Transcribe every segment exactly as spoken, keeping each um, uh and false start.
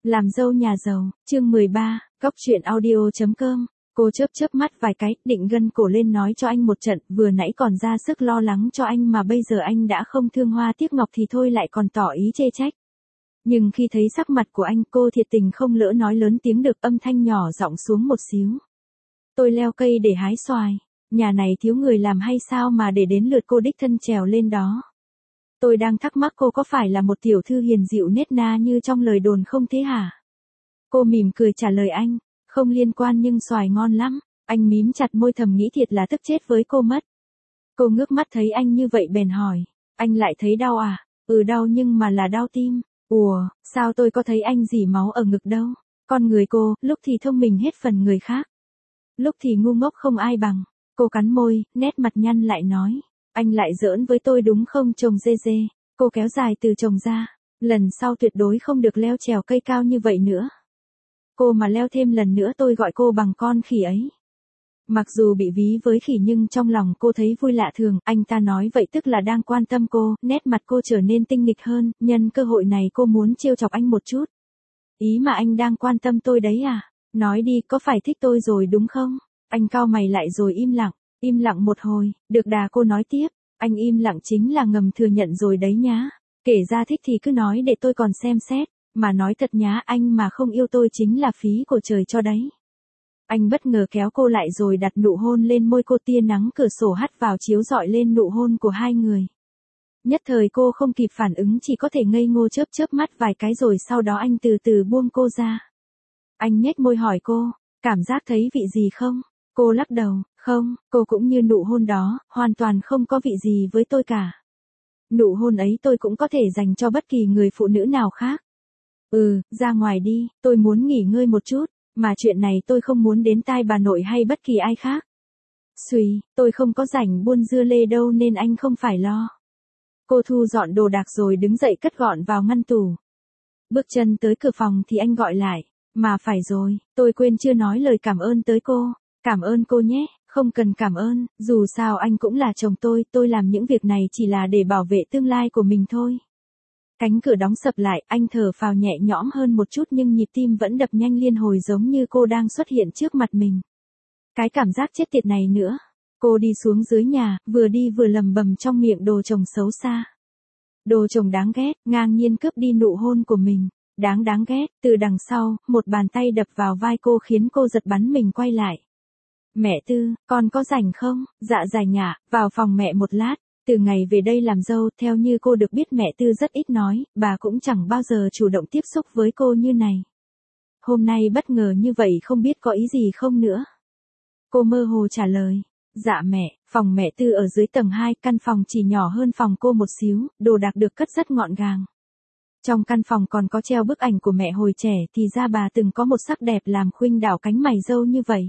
Làm dâu nhà giàu, chương mười ba, góc truyện audio chấm com. Cô chớp chớp mắt vài cái, định gân cổ lên nói cho anh một trận, vừa nãy còn ra sức lo lắng cho anh mà bây giờ anh đã không thương hoa tiếc ngọc thì thôi lại còn tỏ ý chê trách. Nhưng khi thấy sắc mặt của anh, cô thiệt tình không lỡ nói lớn tiếng được, âm thanh nhỏ giọng xuống một xíu. Tôi leo cây để hái xoài, nhà này thiếu người làm hay sao mà để đến lượt cô đích thân trèo lên đó. Tôi đang thắc mắc cô có phải là một tiểu thư hiền dịu nết na như trong lời đồn không thế hả? Cô mỉm cười trả lời anh, không liên quan nhưng xoài ngon lắm. Anh mím chặt môi thầm nghĩ thiệt là tức chết với cô mất. Cô ngước mắt thấy anh như vậy bèn hỏi, anh lại thấy đau à? Ừ đau nhưng mà là đau tim. Ủa, sao tôi có thấy anh rỉ máu ở ngực đâu? Con người cô, lúc thì thông minh hết phần người khác, lúc thì ngu ngốc không ai bằng. Cô cắn môi, nét mặt nhăn lại nói, anh lại giỡn với tôi đúng không chồng dê dê? Cô kéo dài từ chồng ra, lần sau tuyệt đối không được leo trèo cây cao như vậy nữa. Cô mà leo thêm lần nữa tôi gọi cô bằng con khỉ ấy. Mặc dù bị ví với khỉ nhưng trong lòng cô thấy vui lạ thường, anh ta nói vậy tức là đang quan tâm cô, nét mặt cô trở nên tinh nghịch hơn, nhân cơ hội này cô muốn trêu chọc anh một chút. Ý mà anh đang quan tâm tôi đấy à? Nói đi, có phải thích tôi rồi đúng không? Anh cau mày lại rồi im lặng, im lặng một hồi, được đà cô nói tiếp, anh im lặng chính là ngầm thừa nhận rồi đấy nhá. Kể ra thích thì cứ nói để tôi còn xem xét, mà nói thật nhá, anh mà không yêu tôi chính là phí của trời cho đấy. Anh bất ngờ kéo cô lại rồi đặt nụ hôn lên môi cô, tia nắng cửa sổ hắt vào chiếu rọi lên nụ hôn của hai người. Nhất thời cô không kịp phản ứng, chỉ có thể ngây ngô chớp chớp mắt vài cái rồi sau đó anh từ từ buông cô ra. Anh nhếch môi hỏi cô, cảm giác thấy vị gì không? Cô lắc đầu, không, cô cũng như nụ hôn đó, hoàn toàn không có vị gì với tôi cả. Nụ hôn ấy tôi cũng có thể dành cho bất kỳ người phụ nữ nào khác. Ừ, ra ngoài đi, tôi muốn nghỉ ngơi một chút, mà chuyện này tôi không muốn đến tai bà nội hay bất kỳ ai khác. Xùi, tôi không có rảnh buôn dưa lê đâu nên anh không phải lo. Cô thu dọn đồ đạc rồi đứng dậy cất gọn vào ngăn tủ. Bước chân tới cửa phòng thì anh gọi lại, mà phải rồi, tôi quên chưa nói lời cảm ơn tới cô. Cảm ơn cô nhé, không cần cảm ơn, dù sao anh cũng là chồng tôi, tôi làm những việc này chỉ là để bảo vệ tương lai của mình thôi. Cánh cửa đóng sập lại, anh thở phào nhẹ nhõm hơn một chút nhưng nhịp tim vẫn đập nhanh liên hồi giống như cô đang xuất hiện trước mặt mình. Cái cảm giác chết tiệt này nữa. Cô đi xuống dưới nhà, vừa đi vừa lầm bầm trong miệng đồ chồng xấu xa. Đồ chồng đáng ghét, ngang nhiên cướp đi nụ hôn của mình. Đáng đáng ghét, từ đằng sau, một bàn tay đập vào vai cô khiến cô giật bắn mình quay lại. Mẹ Tư, con có rảnh không? Dạ rảnh ạ, vào phòng mẹ một lát. Từ ngày về đây làm dâu, theo như cô được biết mẹ Tư rất ít nói, bà cũng chẳng bao giờ chủ động tiếp xúc với cô như này. Hôm nay bất ngờ như vậy không biết có ý gì không nữa. Cô mơ hồ trả lời, dạ mẹ, phòng mẹ Tư ở dưới tầng hai, căn phòng chỉ nhỏ hơn phòng cô một xíu, đồ đạc được cất rất gọn gàng. Trong căn phòng còn có treo bức ảnh của mẹ hồi trẻ, thì ra bà từng có một sắc đẹp làm khuynh đảo cánh mày râu như vậy.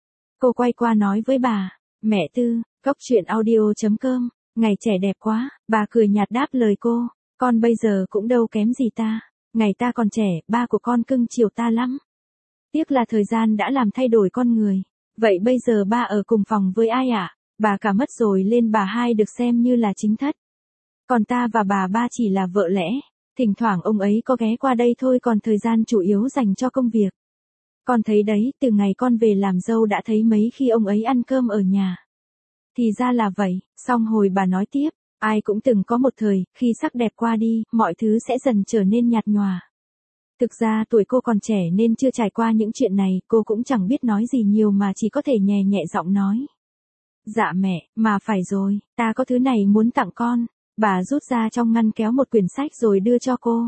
Cô quay qua nói với bà, mẹ Tư, góc truyện audio chấm com, ngày trẻ đẹp quá, bà cười nhạt đáp lời cô, con bây giờ cũng đâu kém gì ta, ngày ta còn trẻ, ba của con cưng chiều ta lắm. Tiếc là thời gian đã làm thay đổi con người, vậy bây giờ ba ở cùng phòng với ai ạ? À? Bà cả mất rồi lên bà hai được xem như là chính thất. Còn ta và bà ba chỉ là vợ lẽ, thỉnh thoảng ông ấy có ghé qua đây thôi còn thời gian chủ yếu dành cho công việc. Con thấy đấy, từ ngày con về làm dâu đã thấy mấy khi ông ấy ăn cơm ở nhà. Thì ra là vậy, xong hồi bà nói tiếp, ai cũng từng có một thời, khi sắc đẹp qua đi, mọi thứ sẽ dần trở nên nhạt nhòa. Thực ra tuổi cô còn trẻ nên chưa trải qua những chuyện này, cô cũng chẳng biết nói gì nhiều mà chỉ có thể nhẹ nhẹ giọng nói. Dạ mẹ, mà phải rồi, ta có thứ này muốn tặng con. Bà rút ra trong ngăn kéo một quyển sách rồi đưa cho cô.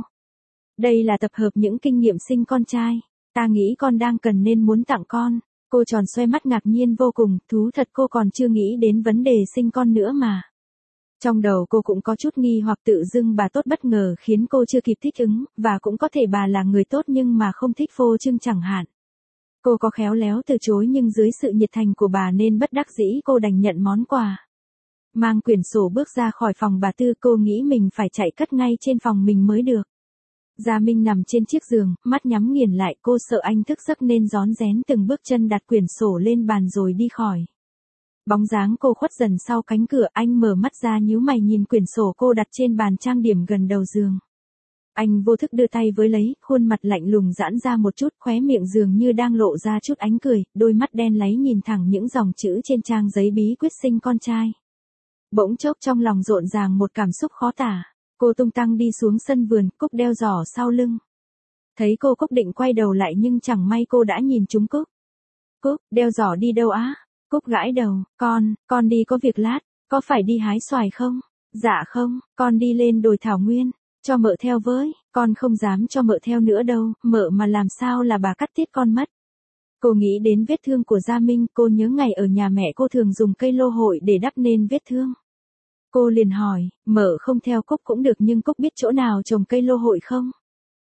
Đây là tập hợp những kinh nghiệm sinh con trai. Ta nghĩ con đang cần nên muốn tặng con. Cô tròn xoe mắt ngạc nhiên vô cùng, thú thật cô còn chưa nghĩ đến vấn đề sinh con nữa mà. Trong đầu cô cũng có chút nghi hoặc tự dưng bà tốt bất ngờ khiến cô chưa kịp thích ứng, và cũng có thể bà là người tốt nhưng mà không thích phô trương chẳng hạn. Cô có khéo léo từ chối nhưng dưới sự nhiệt thành của bà nên bất đắc dĩ cô đành nhận món quà. Mang quyển sổ bước ra khỏi phòng bà Tư, cô nghĩ mình phải chạy cất ngay trên phòng mình mới được. Gia Minh nằm trên chiếc giường, mắt nhắm nghiền lại, cô sợ anh thức giấc nên rón rén từng bước chân đặt quyển sổ lên bàn rồi đi khỏi. Bóng dáng cô khuất dần sau cánh cửa, anh mở mắt ra nhíu mày nhìn quyển sổ cô đặt trên bàn trang điểm gần đầu giường. Anh vô thức đưa tay với lấy, khuôn mặt lạnh lùng giãn ra một chút, khóe miệng dường như đang lộ ra chút ánh cười, đôi mắt đen láy nhìn thẳng những dòng chữ trên trang giấy bí quyết sinh con trai. Bỗng chốc trong lòng rộn ràng một cảm xúc khó tả, cô tung tăng đi xuống sân vườn, Cúc đeo giỏ sau lưng. Thấy cô Cúc định quay đầu lại nhưng chẳng may cô đã nhìn trúng Cúc. Cúc, đeo giỏ đi đâu á? Cúc gãi đầu, con, con đi có việc lát, có phải đi hái xoài không? Dạ không, con đi lên đồi thảo nguyên, cho mợ theo với, con không dám cho mợ theo nữa đâu, mợ mà làm sao là bà cắt tiết con mất. Cô nghĩ đến vết thương của Gia Minh, cô nhớ ngày ở nhà mẹ cô thường dùng cây lô hội để đắp nên vết thương. Cô liền hỏi, mợ không theo Cúc cũng được nhưng Cúc biết chỗ nào trồng cây lô hội không?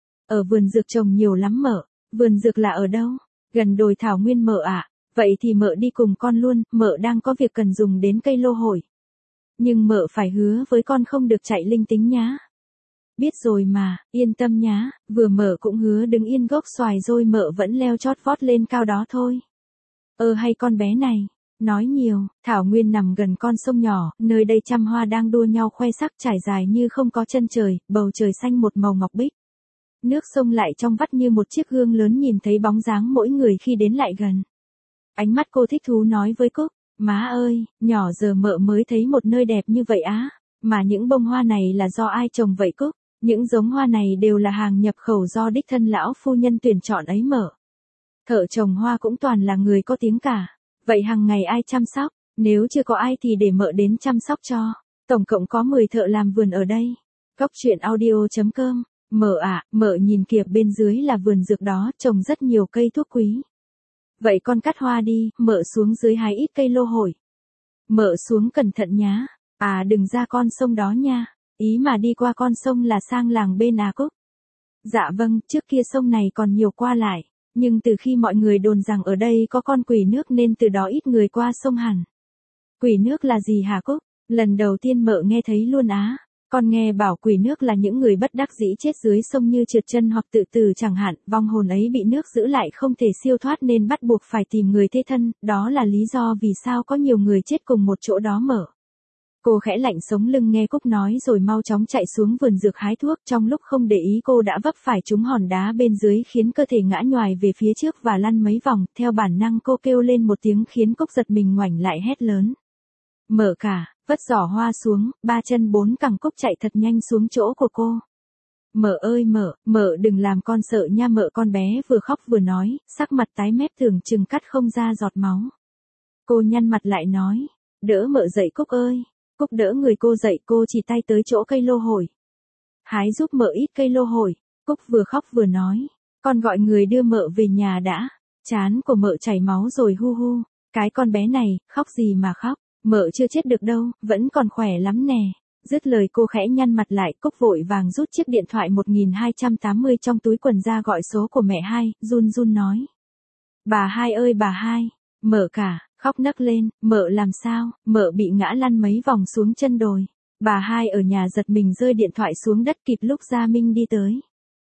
Ở vườn dược trồng nhiều lắm mợ, vườn dược là ở đâu? Gần đồi thảo nguyên mợ ạ, vậy thì mợ đi cùng con luôn, mợ đang có việc cần dùng đến cây lô hội. Nhưng mợ phải hứa với con không được chạy linh tính nhá. Biết rồi mà, yên tâm nhá, vừa mợ cũng hứa đứng yên gốc xoài rồi mợ vẫn leo chót vót lên cao đó thôi. Ơ hay con bé này, nói nhiều, thảo nguyên nằm gần con sông nhỏ, nơi đây trăm hoa đang đua nhau khoe sắc trải dài như không có chân trời, bầu trời xanh một màu ngọc bích. Nước sông lại trong vắt như một chiếc gương lớn nhìn thấy bóng dáng mỗi người khi đến lại gần. Ánh mắt cô thích thú nói với Cúc, má ơi, nhỏ giờ mợ mới thấy một nơi đẹp như vậy á, mà những bông hoa này là do ai trồng vậy Cúc? Những giống hoa này đều là hàng nhập khẩu do đích thân lão phu nhân tuyển chọn ấy mợ. Thợ trồng hoa cũng toàn là người có tiếng cả. Vậy hàng ngày ai chăm sóc? Nếu chưa có ai thì để mợ đến chăm sóc cho. Tổng cộng có mười thợ làm vườn ở đây. Góc truyện audio chấm com. Mợ ạ, mợ nhìn kìa bên dưới là vườn dược đó, trồng rất nhiều cây thuốc quý. Vậy con cắt hoa đi, mợ xuống dưới hái ít cây lô hội. Mợ xuống cẩn thận nhá. À đừng ra con sông đó nha. Ý mà đi qua con sông là sang làng bên à Cúc? Dạ vâng, trước kia sông này còn nhiều qua lại, nhưng từ khi mọi người đồn rằng ở đây có con quỷ nước nên từ đó ít người qua sông hẳn. Quỷ nước là gì hả Cúc? Lần đầu tiên mợ nghe thấy luôn á. Con nghe bảo quỷ nước là những người bất đắc dĩ chết dưới sông như trượt chân hoặc tự tử chẳng hạn, vong hồn ấy bị nước giữ lại không thể siêu thoát nên bắt buộc phải tìm người thế thân, đó là lý do vì sao có nhiều người chết cùng một chỗ đó mợ. Cô khẽ lạnh sống lưng nghe Cúc nói rồi mau chóng chạy xuống vườn dược hái thuốc, trong lúc không để ý cô đã vấp phải trúng hòn đá bên dưới khiến cơ thể ngã nhoài về phía trước và lăn mấy vòng, theo bản năng cô kêu lên một tiếng khiến Cúc giật mình ngoảnh lại hét lớn. Mở cả, vất giỏ hoa xuống, ba chân bốn cẳng Cúc chạy thật nhanh xuống chỗ của cô. Mợ ơi mợ, mợ đừng làm con sợ nha mợ, con bé vừa khóc vừa nói, sắc mặt tái mét tưởng chừng cắt không ra giọt máu. Cô nhăn mặt lại nói, đỡ mợ dậy Cúc ơi. Cúc đỡ người cô dậy, cô chỉ tay tới chỗ cây lô hội. Hái giúp mợ ít cây lô hội. Cúc vừa khóc vừa nói, con gọi người đưa mợ về nhà đã. Chán của mợ chảy máu rồi hu hu. Cái con bé này, khóc gì mà khóc, mợ chưa chết được đâu, vẫn còn khỏe lắm nè. Dứt lời cô khẽ nhăn mặt lại, Cúc vội vàng rút chiếc điện thoại một nghìn hai trăm tám mươi trong túi quần ra gọi số của mẹ hai, run run nói. Bà hai ơi bà hai, mợ cả. Khóc nấc lên, mợ làm sao, mợ bị ngã lăn mấy vòng xuống chân đồi. Bà hai ở nhà giật mình rơi điện thoại xuống đất kịp lúc Gia Minh đi tới.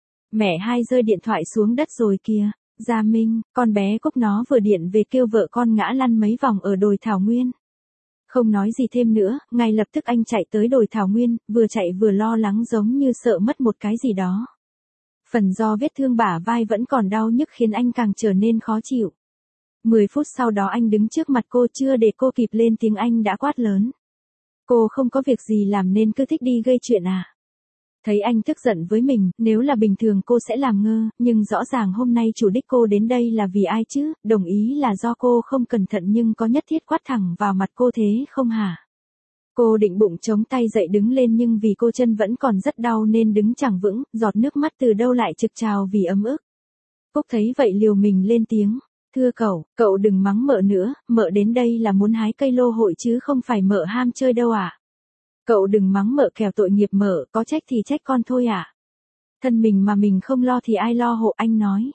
Mẹ hai rơi điện thoại xuống đất rồi kìa. Gia Minh, con bé Cúc nó vừa điện về kêu vợ con ngã lăn mấy vòng ở đồi thảo nguyên. Không nói gì thêm nữa, ngay lập tức anh chạy tới đồi thảo nguyên, vừa chạy vừa lo lắng giống như sợ mất một cái gì đó. Phần do vết thương bả vai vẫn còn đau nhức khiến anh càng trở nên khó chịu. Mười phút sau đó anh đứng trước mặt cô, chưa để cô kịp lên tiếng anh đã quát lớn. Cô không có việc gì làm nên cứ thích đi gây chuyện à? Thấy anh tức giận với mình, nếu là bình thường cô sẽ làm ngơ, nhưng rõ ràng hôm nay chủ đích cô đến đây là vì ai chứ, đồng ý là do cô không cẩn thận nhưng có nhất thiết quát thẳng vào mặt cô thế không hả? Cô định bụng chống tay dậy đứng lên nhưng vì cô chân vẫn còn rất đau nên đứng chẳng vững, giọt nước mắt từ đâu lại trực trào vì ấm ức. Cúc thấy vậy liều mình lên tiếng. Thưa cậu, cậu đừng mắng mợ nữa, mợ đến đây là muốn hái cây lô hội chứ không phải mợ ham chơi đâu ạ. À? Cậu đừng mắng mợ kẻo tội nghiệp mợ, có trách thì trách con thôi ạ. À? Thân mình mà mình không lo thì ai lo hộ, anh nói.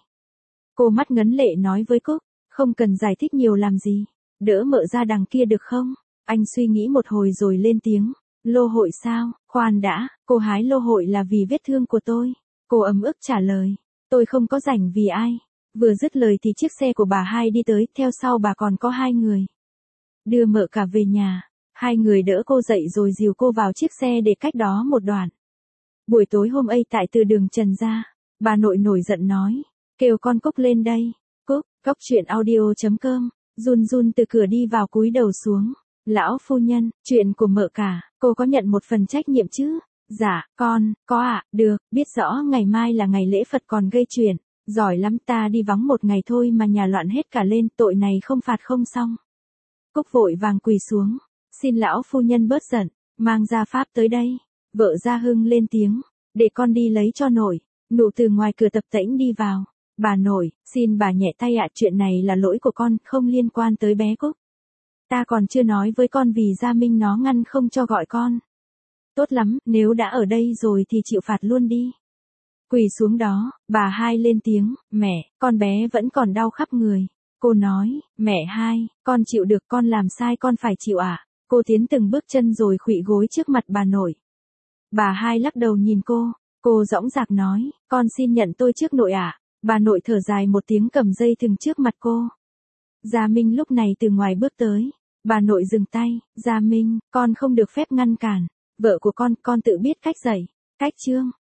Cô mắt ngấn lệ nói với Cúc, không cần giải thích nhiều làm gì, đỡ mợ ra đằng kia được không? Anh suy nghĩ một hồi rồi lên tiếng, lô hội sao, khoan đã, cô hái lô hội là vì vết thương của tôi. Cô ấm ức trả lời, tôi không có rảnh vì ai. Vừa dứt lời thì chiếc xe của bà hai đi tới, theo sau bà còn có hai người. Đưa mợ cả về nhà, hai người đỡ cô dậy rồi dìu cô vào chiếc xe để cách đó một đoạn. Buổi tối hôm ấy tại từ đường Trần ra, bà nội nổi giận nói, kêu con Cúc lên đây. Cúc, Cóc truyện audio.com, run run từ cửa đi vào cúi đầu xuống. Lão phu nhân, chuyện của mợ cả, cô có nhận một phần trách nhiệm chứ? Dạ, con, có ạ, à, được, biết rõ ngày mai là ngày lễ Phật còn gây chuyện. Giỏi lắm, ta đi vắng một ngày thôi mà nhà loạn hết cả lên, tội này không phạt không xong. Cúc vội vàng quỳ xuống, xin lão phu nhân bớt giận, mang gia pháp tới đây. Vợ Gia Hưng lên tiếng, để con đi lấy cho nội. Nụ từ ngoài cửa tập tễnh đi vào. Bà nội, xin bà nhẹ tay ạ, chuyện này là lỗi của con, không liên quan tới bé Cúc. Ta còn chưa nói với con vì Gia Minh nó ngăn không cho gọi con. Tốt lắm, nếu đã ở đây rồi thì chịu phạt luôn đi. Quỳ xuống đó, bà Hai lên tiếng, mẹ, con bé vẫn còn đau khắp người. Cô nói, mẹ Hai, con chịu được, con làm sai con phải chịu ạ. À? Cô tiến từng bước chân rồi khuỵu gối trước mặt bà nội. Bà Hai lắc đầu nhìn cô, cô dõng dạc nói, con xin nhận tôi trước nội ạ. À? Bà nội thở dài một tiếng cầm dây thừng trước mặt cô. Gia Minh lúc này từ ngoài bước tới. Bà nội dừng tay, Gia Minh, con không được phép ngăn cản. Vợ của con, con tự biết cách dạy. Cách chương.